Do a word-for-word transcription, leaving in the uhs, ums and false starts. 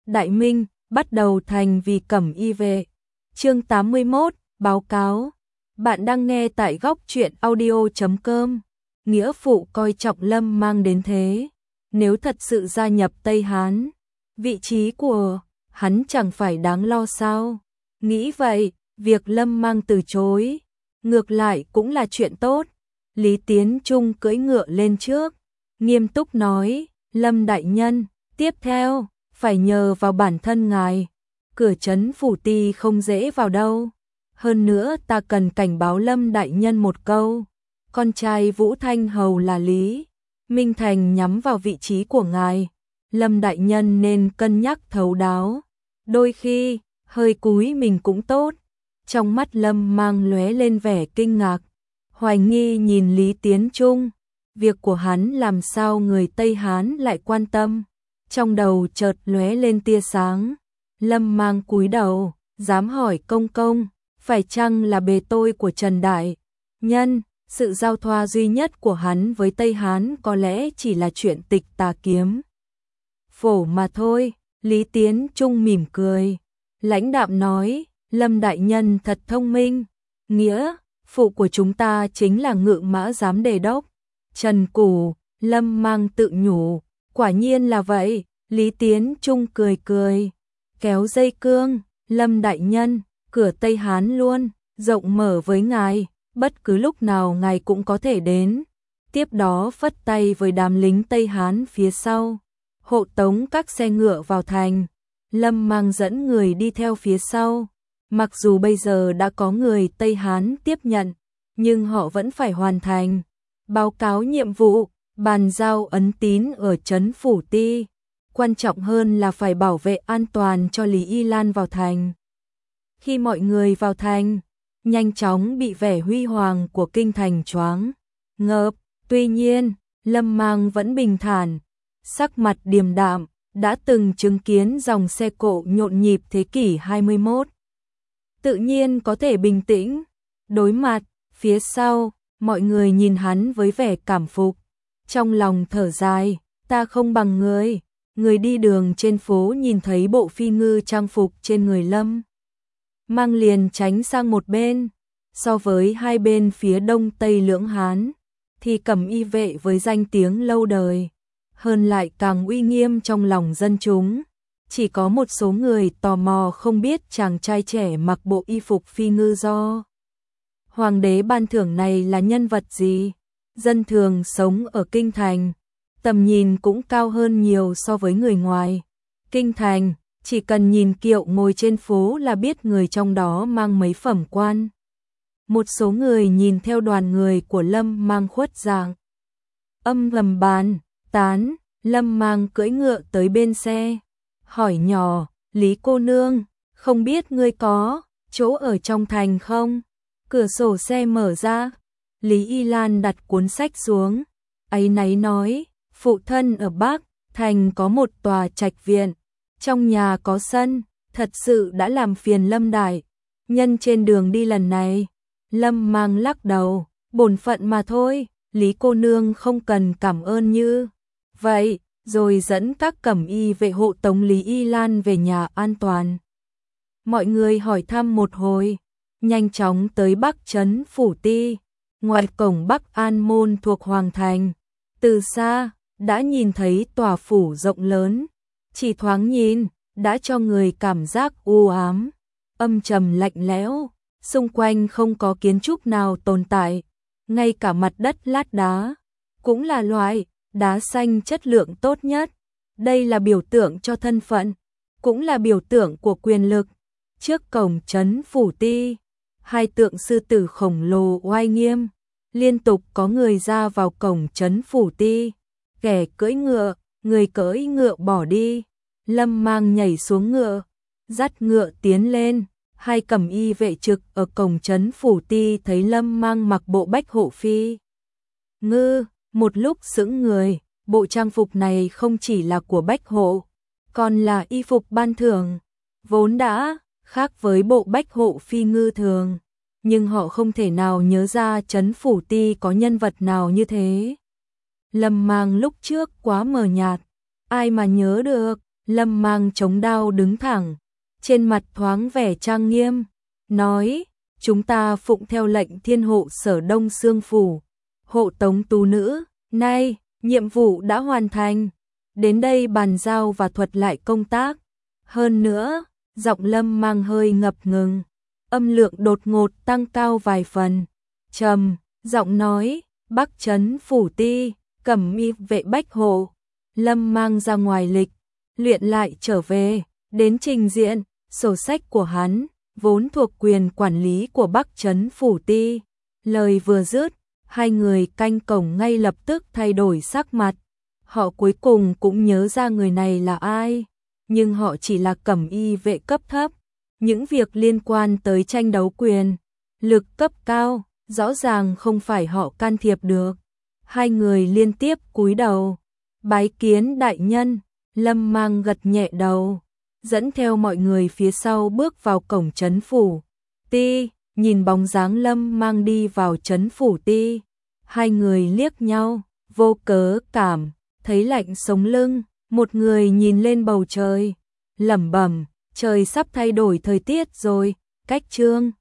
Đại Minh, bắt đầu thành vì Cẩm Y vệ. Chương tám mươi mốt, báo cáo. Bạn đang nghe tại góc truyện audio chấm com. Nghĩa phụ coi trọng Lâm Mang đến thế. Nếu thật sự gia nhập Tây Hán, vị trí của hắn chẳng phải đáng lo sao? Nghĩ vậy, việc Lâm Mang từ chối, ngược lại cũng là chuyện tốt. Lý Tiến Trung cưỡi ngựa lên trước, nghiêm túc nói, Lâm đại nhân, tiếp theo, phải nhờ vào bản thân ngài. Cửa trấn phủ ti không dễ vào đâu. Hơn nữa ta cần cảnh báo Lâm đại nhân một câu. Con trai Vũ Thanh Hầu là Lý Minh Thành nhắm vào vị trí của ngài. Lâm đại nhân nên cân nhắc thấu đáo. Đôi khi, hơi cúi mình cũng tốt. Trong mắt Lâm Mang lóe lên vẻ kinh ngạc, hoài nghi nhìn Lý Tiến Trung. Việc của hắn làm sao người Tây Hán lại quan tâm? Trong đầu chợt lóe lên tia sáng. Lâm Mang cúi đầu, dám hỏi công công, phải chăng là bề tôi của Trần Đại Nhân? Sự giao thoa duy nhất của hắn với Tây Hán có lẽ chỉ là chuyện tịch tà kiếm phổ mà thôi. Lý Tiến Trung mỉm cười, lãnh đạm nói, Lâm đại nhân thật thông minh. Nghĩa phụ của chúng ta chính là Ngự Mã Giám Đề Đốc Trần Củ. Lâm Mang tự nhủ, quả nhiên là vậy. Lý Tiến Trung cười cười, kéo dây cương, Lâm đại nhân, cửa Tây Hán luôn rộng mở với ngài, bất cứ lúc nào ngài cũng có thể đến. Tiếp đó phất tay với đám lính Tây Hán phía sau, hộ tống các xe ngựa vào thành. Lâm Mang dẫn người đi theo phía sau. Mặc dù bây giờ đã có người Tây Hán tiếp nhận, nhưng họ vẫn phải hoàn thành báo cáo nhiệm vụ, bàn giao ấn tín ở trấn phủ ti. Quan trọng hơn là phải bảo vệ an toàn cho Lý Y Lan vào thành. Khi mọi người vào thành, nhanh chóng bị vẻ huy hoàng của kinh thành choáng ngợp. Tuy nhiên, Lâm Mang vẫn bình thản, sắc mặt điềm đạm, đã từng chứng kiến dòng xe cộ nhộn nhịp thế kỷ hai mươi mốt. Tự nhiên có thể bình tĩnh đối mặt. Phía sau, mọi người nhìn hắn với vẻ cảm phục, trong lòng thở dài, ta không bằng người. Người đi đường trên phố nhìn thấy bộ phi ngư trang phục trên người Lâm Mang liền tránh sang một bên. So với hai bên phía đông tây lưỡng Hán, thì Cẩm Y vệ với danh tiếng lâu đời hơn lại càng uy nghiêm trong lòng dân chúng. Chỉ có một số người tò mò không biết chàng trai trẻ mặc bộ y phục phi ngư do hoàng đế ban thưởng này là nhân vật gì. Dân thường sống ở kinh thành, tầm nhìn cũng cao hơn nhiều so với người ngoài. Kinh thành, chỉ cần nhìn kiệu ngồi trên phố là biết người trong đó mang mấy phẩm quan. Một số người nhìn theo đoàn người của Lâm Mang khuất dạng, âm thầm bàn tán. Lâm Mang cưỡi ngựa tới bên xe, hỏi nhỏ, Lý cô nương, không biết ngươi có chỗ ở trong thành không? Cửa sổ xe mở ra, Lý Y Lan đặt cuốn sách xuống, áy náy nói, phụ thân ở Bắc thành có một tòa trạch viện, trong nhà có sân, thật sự đã làm phiền Lâm đại nhân trên đường đi lần này. Lâm Mang lắc đầu, bổn phận mà thôi, Lý cô nương không cần cảm ơn như vậy, rồi dẫn các Cẩm Y vệ hộ tống Lý Y Lan về nhà an toàn. Mọi người hỏi thăm một hồi, nhanh chóng tới Bắc trấn phủ ti. Ngoài cổng Bắc An môn thuộc Hoàng thành, từ xa đã nhìn thấy tòa phủ rộng lớn, chỉ thoáng nhìn đã cho người cảm giác u ám, âm trầm lạnh lẽo. Xung quanh không có kiến trúc nào tồn tại, ngay cả mặt đất lát đá cũng là loại đá xanh chất lượng tốt nhất. Đây là biểu tượng cho thân phận, cũng là biểu tượng của quyền lực. Trước cổng trấn phủ ti, hai tượng sư tử khổng lồ oai nghiêm, liên tục có người ra vào cổng trấn phủ ti. Kẻ cưỡi ngựa, người cưỡi ngựa bỏ đi. Lâm Mang nhảy xuống ngựa, dắt ngựa tiến lên. Hai Cẩm Y vệ trực ở cổng trấn phủ ti thấy Lâm Mang mặc bộ bách hộ phi ngư, một lúc sững người. Bộ trang phục này không chỉ là của bách hộ, còn là y phục ban thưởng, vốn đã khác với bộ bách hộ phi ngư thường, nhưng họ không thể nào nhớ ra trấn phủ ti có nhân vật nào như thế. Lâm Mang lúc trước quá mờ nhạt, ai mà nhớ được. Lâm Mang chống đao đứng thẳng, trên mặt thoáng vẻ trang nghiêm, nói, chúng ta phụng theo lệnh Thiên Hộ Sở Đông Xương Phủ, hộ tống tú nữ, nay, nhiệm vụ đã hoàn thành, đến đây bàn giao và thuật lại công tác. Hơn nữa, giọng Lâm Mang hơi ngập ngừng, âm lượng đột ngột tăng cao vài phần, trầm, giọng nói, Bắc Trấn Phủ Ti, Cẩm Y vệ Bách Hộ. Lâm Mang ra ngoài lịch, luyện lại trở về, đến trình diện, sổ sách của hắn, vốn thuộc quyền quản lý của Bắc Trấn Phủ Ti. Lời vừa dứt, hai người canh cổng ngay lập tức thay đổi sắc mặt. Họ cuối cùng cũng nhớ ra người này là ai, nhưng họ chỉ là Cẩm Y vệ cấp thấp. Những việc liên quan tới tranh đấu quyền, lực cấp cao, rõ ràng không phải họ can thiệp được. Hai người liên tiếp cúi đầu, bái kiến đại nhân. Lâm Mang gật nhẹ đầu, dẫn theo mọi người phía sau bước vào cổng trấn phủ Ti. Nhìn bóng dáng Lâm Mang đi vào trấn phủ Ti, hai người liếc nhau, vô cớ cảm thấy lạnh sống lưng. Một người nhìn lên bầu trời, lẩm bẩm, trời sắp thay đổi thời tiết rồi. Cách chương